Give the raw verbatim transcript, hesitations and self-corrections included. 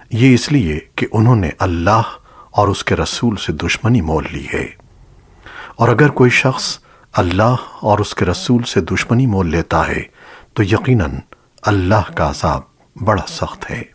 ये इसलिए कि उन्होंने अल्लाह और उसके रसूल से दुश्मनी मोल ली है। और अगर कोई शख्स अल्लाह और उसके रसूल से दुश्मनी मोल लेता है तो यकीनन अल्लाह का अज़ाब बड़ा सख्त है।